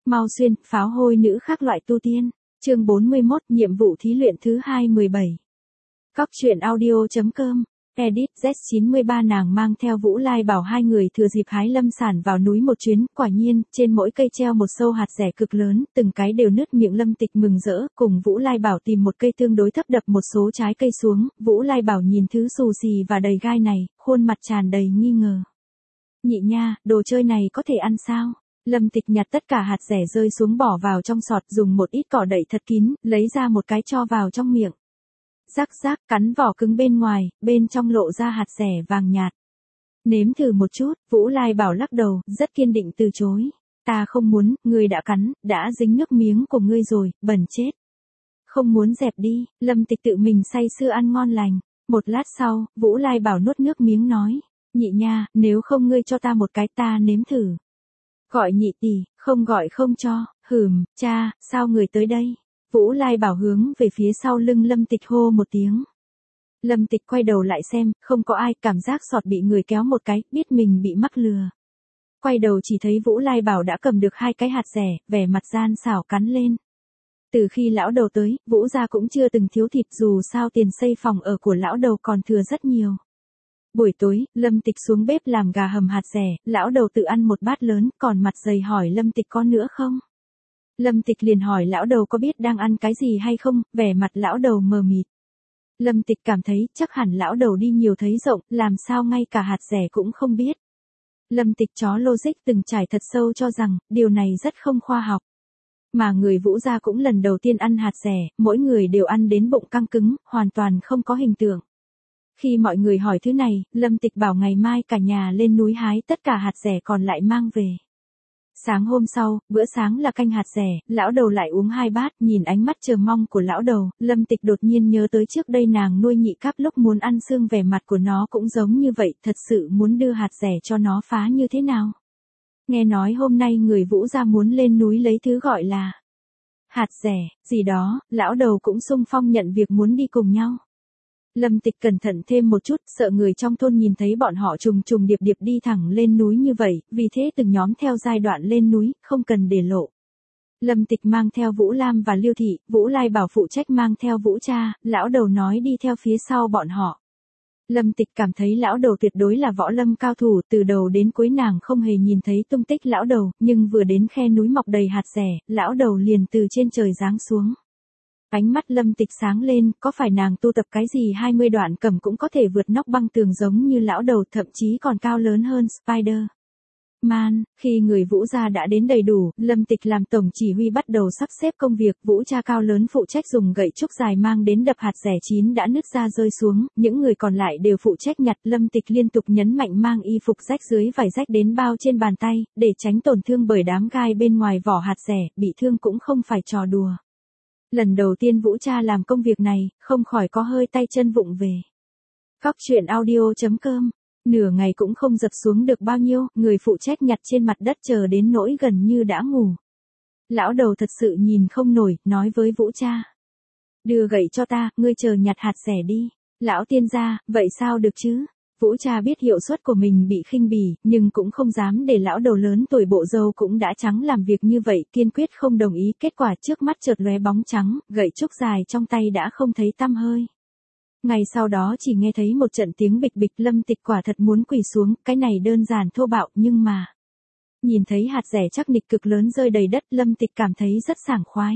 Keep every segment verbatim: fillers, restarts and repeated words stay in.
Mau xuyên, pháo hôi nữ khác loại tu tiên. Chương bốn mươi mốt, nhiệm vụ thí luyện thứ hai mười bảy. Cóc truyện audio.com. Edit Z chín mươi ba nàng mang theo Vũ Lai Bảo hai người thừa dịp hái lâm sản vào núi một chuyến, quả nhiên, trên mỗi cây treo một sâu hạt rẻ cực lớn, từng cái đều nứt miệng. Lâm Tịch mừng rỡ, cùng Vũ Lai Bảo tìm một cây tương đối thấp đập một số trái cây xuống, Vũ Lai Bảo nhìn thứ xù xì và đầy gai này, khuôn mặt tràn đầy nghi ngờ. Nhị nha, đồ chơi này có thể ăn sao? Lâm Tịch nhặt tất cả hạt rẻ rơi xuống bỏ vào trong sọt, dùng một ít cỏ đậy thật kín, lấy ra một cái cho vào trong miệng. Rắc rác, cắn vỏ cứng bên ngoài, bên trong lộ ra hạt rẻ vàng nhạt. Nếm thử một chút, Vũ Lai Bảo lắc đầu, rất kiên định từ chối. Ta không muốn, ngươi đã cắn, đã dính nước miếng của ngươi rồi, bẩn chết. Không muốn dẹp đi, Lâm Tịch tự mình say sưa ăn ngon lành. Một lát sau, Vũ Lai Bảo nuốt nước miếng nói, nhị nha, nếu không ngươi cho ta một cái ta nếm thử. Gọi nhị tỷ, không gọi không cho, hừm, cha, sao người tới đây? Vũ Lai Bảo hướng về phía sau lưng Lâm Tịch hô một tiếng. Lâm Tịch quay đầu lại xem, không có ai, cảm giác sọt bị người kéo một cái, biết mình bị mắc lừa. Quay đầu chỉ thấy Vũ Lai Bảo đã cầm được hai cái hạt rẻ, vẻ mặt gian xảo cắn lên. Từ khi lão đầu tới, Vũ gia cũng chưa từng thiếu thịt, dù sao tiền xây phòng ở của lão đầu còn thừa rất nhiều. Buổi tối, Lâm Tịch xuống bếp làm gà hầm hạt rẻ, lão đầu tự ăn một bát lớn, còn mặt dày hỏi Lâm Tịch có nữa không? Lâm Tịch liền hỏi lão đầu có biết đang ăn cái gì hay không, vẻ mặt lão đầu mờ mịt. Lâm Tịch cảm thấy chắc hẳn lão đầu đi nhiều thấy rộng, làm sao ngay cả hạt rẻ cũng không biết. Lâm Tịch chó logic từng trải thật sâu cho rằng, điều này rất không khoa học. Mà người Vũ gia cũng lần đầu tiên ăn hạt rẻ, mỗi người đều ăn đến bụng căng cứng, hoàn toàn không có hình tượng. Khi mọi người hỏi thứ này, Lâm Tịch bảo ngày mai cả nhà lên núi hái tất cả hạt rẻ còn lại mang về. Sáng hôm sau, bữa sáng là canh hạt rẻ, lão đầu lại uống hai bát, nhìn ánh mắt chờ mong của lão đầu, Lâm Tịch đột nhiên nhớ tới trước đây nàng nuôi nhị cáp lúc muốn ăn xương, vẻ mặt của nó cũng giống như vậy, thật sự muốn đưa hạt rẻ cho nó phá như thế nào. Nghe nói hôm nay người Vũ gia muốn lên núi lấy thứ gọi là hạt rẻ, gì đó, lão đầu cũng xung phong nhận việc muốn đi cùng nhau. Lâm Tịch cẩn thận thêm một chút, sợ người trong thôn nhìn thấy bọn họ trùng trùng điệp điệp đi thẳng lên núi như vậy, vì thế từng nhóm theo giai đoạn lên núi, không cần để lộ. Lâm Tịch mang theo Vũ Lam và Liêu Thị, Vũ Lai Bảo phụ trách mang theo Vũ cha, lão đầu nói đi theo phía sau bọn họ. Lâm Tịch cảm thấy lão đầu tuyệt đối là võ lâm cao thủ, từ đầu đến cuối nàng không hề nhìn thấy tung tích lão đầu, nhưng vừa đến khe núi mọc đầy hạt rẻ, lão đầu liền từ trên trời giáng xuống. Ánh mắt Lâm Tịch sáng lên, có phải nàng tu tập cái gì hai mươi đoạn cầm cũng có thể vượt nóc băng tường giống như lão đầu, thậm chí còn cao lớn hơn Spider Man. Khi người Vũ gia đã đến đầy đủ, Lâm Tịch làm tổng chỉ huy bắt đầu sắp xếp công việc, Vũ cha cao lớn phụ trách dùng gậy trúc dài mang đến đập hạt rẻ chín đã nứt ra rơi xuống, những người còn lại đều phụ trách nhặt. Lâm Tịch liên tục nhấn mạnh mang y phục rách dưới vải rách đến bao trên bàn tay, để tránh tổn thương bởi đám gai bên ngoài vỏ hạt rẻ, bị thương cũng không phải trò đùa. Lần đầu tiên Vũ cha làm công việc này, không khỏi có hơi tay chân vụng về. Cóc truyện audio.com. Nửa ngày cũng không giật xuống được bao nhiêu, người phụ trách nhặt trên mặt đất chờ đến nỗi gần như đã ngủ. Lão đầu thật sự nhìn không nổi, nói với Vũ cha. Đưa gậy cho ta, ngươi chờ nhặt hạt rẻ đi. Lão tiên gia, vậy sao được chứ? Vũ cha biết hiệu suất của mình bị khinh bỉ, nhưng cũng không dám để lão đầu lớn tuổi bộ râu cũng đã trắng làm việc như vậy, kiên quyết không đồng ý. Kết quả trước mắt chợt lóe bóng trắng, gậy trúc dài trong tay đã không thấy tăm hơi. Ngày sau đó chỉ nghe thấy một trận tiếng bịch bịch. Lâm Tịch quả thật muốn quỳ xuống, cái này đơn giản thô bạo, nhưng mà nhìn thấy hạt rẻ chắc nịch cực lớn rơi đầy đất, Lâm Tịch cảm thấy rất sảng khoái.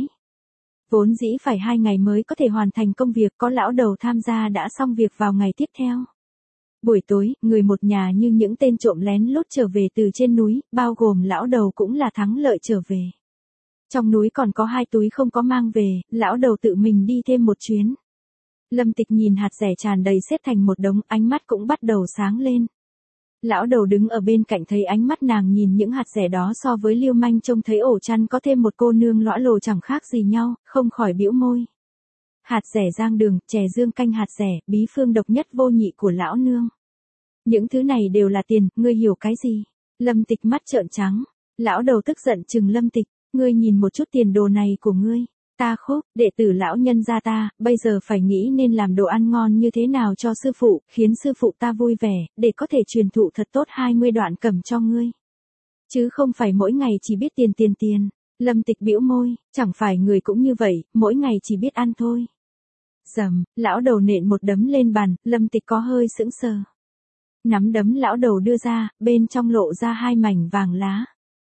Vốn dĩ phải hai ngày mới có thể hoàn thành công việc, có lão đầu tham gia đã xong việc vào ngày tiếp theo. Buổi tối, người một nhà như những tên trộm lén lút trở về từ trên núi, bao gồm lão đầu cũng là thắng lợi trở về. Trong núi còn có hai túi không có mang về, lão đầu tự mình đi thêm một chuyến. Lâm Tịch nhìn hạt rẻ tràn đầy xếp thành một đống, ánh mắt cũng bắt đầu sáng lên. Lão đầu đứng ở bên cạnh thấy ánh mắt nàng nhìn những hạt rẻ đó so với Liêu Manh trông thấy ổ chăn có thêm một cô nương lõa lồ chẳng khác gì nhau, không khỏi bĩu môi. Hạt rẻ giang đường, chè dương canh hạt rẻ, bí phương độc nhất vô nhị của lão nương. Những thứ này đều là tiền, ngươi hiểu cái gì? Lâm Tịch mắt trợn trắng. Lão đầu tức giận trừng Lâm Tịch, ngươi nhìn một chút tiền đồ này của ngươi. Ta khúc, đệ tử lão nhân gia ta, bây giờ phải nghĩ nên làm đồ ăn ngon như thế nào cho sư phụ, khiến sư phụ ta vui vẻ, để có thể truyền thụ thật tốt hai mươi đoạn cẩm cho ngươi. Chứ không phải mỗi ngày chỉ biết tiền tiền tiền. Lâm Tịch bĩu môi, chẳng phải người cũng như vậy, mỗi ngày chỉ biết ăn thôi. Dầm, lão đầu nện một đấm lên bàn, Lâm Tịch có hơi sững sờ. Nắm đấm lão đầu đưa ra, bên trong lộ ra hai mảnh vàng lá.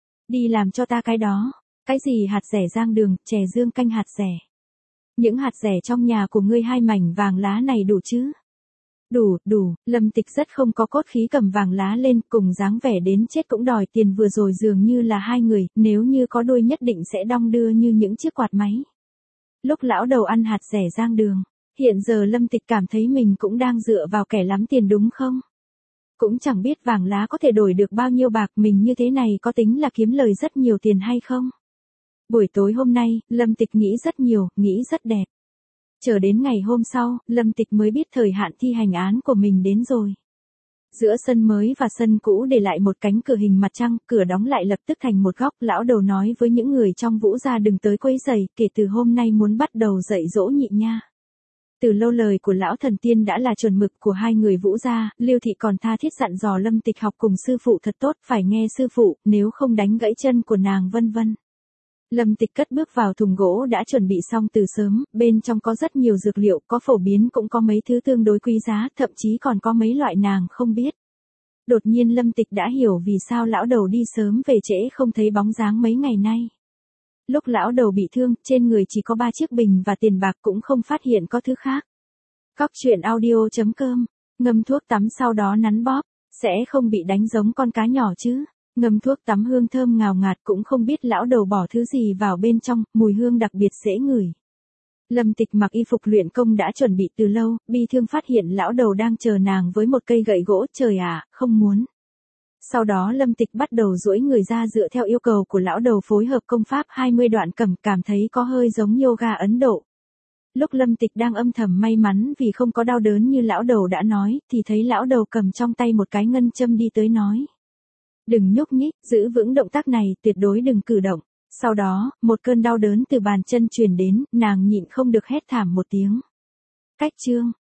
Đi làm cho ta cái đó. Cái gì hạt rẻ rang đường, chè dương canh hạt rẻ. Những hạt rẻ trong nhà của ngươi hai mảnh vàng lá này đủ chứ? Đủ, đủ, Lâm Tịch rất không có cốt khí cầm vàng lá lên, cùng dáng vẻ đến chết cũng đòi tiền vừa rồi dường như là hai người, nếu như có đôi nhất định sẽ đong đưa như những chiếc quạt máy. Lúc lão đầu ăn hạt rẻ rang đường, hiện giờ Lâm Tịch cảm thấy mình cũng đang dựa vào kẻ lắm tiền đúng không? Cũng chẳng biết vàng lá có thể đổi được bao nhiêu bạc, mình như thế này có tính là kiếm lời rất nhiều tiền hay không? Buổi tối hôm nay, Lâm Tịch nghĩ rất nhiều, nghĩ rất đẹp. Chờ đến ngày hôm sau, Lâm Tịch mới biết thời hạn thi hành án của mình đến rồi. Giữa sân mới và sân cũ để lại một cánh cửa hình mặt trăng, cửa đóng lại lập tức thành một góc. Lão đầu nói với những người trong Vũ gia đừng tới quấy rầy, kể từ hôm nay muốn bắt đầu dạy dỗ nhị nha. Từ lâu lời của lão thần tiên đã là chuẩn mực của hai người Vũ gia, Lưu Thị còn tha thiết dặn dò Lâm Tịch học cùng sư phụ thật tốt, phải nghe sư phụ, nếu không đánh gãy chân của nàng vân vân. Lâm Tịch cất bước vào thùng gỗ đã chuẩn bị xong từ sớm, bên trong có rất nhiều dược liệu, có phổ biến cũng có mấy thứ tương đối quý giá, thậm chí còn có mấy loại nàng không biết. Đột nhiên Lâm Tịch đã hiểu vì sao lão đầu đi sớm về trễ không thấy bóng dáng mấy ngày nay. Lúc lão đầu bị thương, trên người chỉ có ba chiếc bình và tiền bạc, cũng không phát hiện có thứ khác. Cóc truyện audio chấm com, ngâm thuốc tắm sau đó nắn bóp, sẽ không bị đánh giống con cá nhỏ chứ. Ngâm thuốc tắm hương thơm ngào ngạt, cũng không biết lão đầu bỏ thứ gì vào bên trong, mùi hương đặc biệt dễ ngửi. Lâm Tịch mặc y phục luyện công đã chuẩn bị từ lâu, bi thương phát hiện lão đầu đang chờ nàng với một cây gậy gỗ, trời ạ, không muốn. Sau đó Lâm Tịch bắt đầu duỗi người ra dựa theo yêu cầu của lão đầu phối hợp công pháp hai mươi đoạn cầm, cảm thấy có hơi giống yoga Ấn Độ. Lúc Lâm Tịch đang âm thầm may mắn vì không có đau đớn như lão đầu đã nói, thì thấy lão đầu cầm trong tay một cái ngân châm đi tới nói. Đừng nhúc nhích, giữ vững động tác này, tuyệt đối đừng cử động. Sau đó, một cơn đau đớn từ bàn chân truyền đến, nàng nhịn không được hét thảm một tiếng. Cách chương,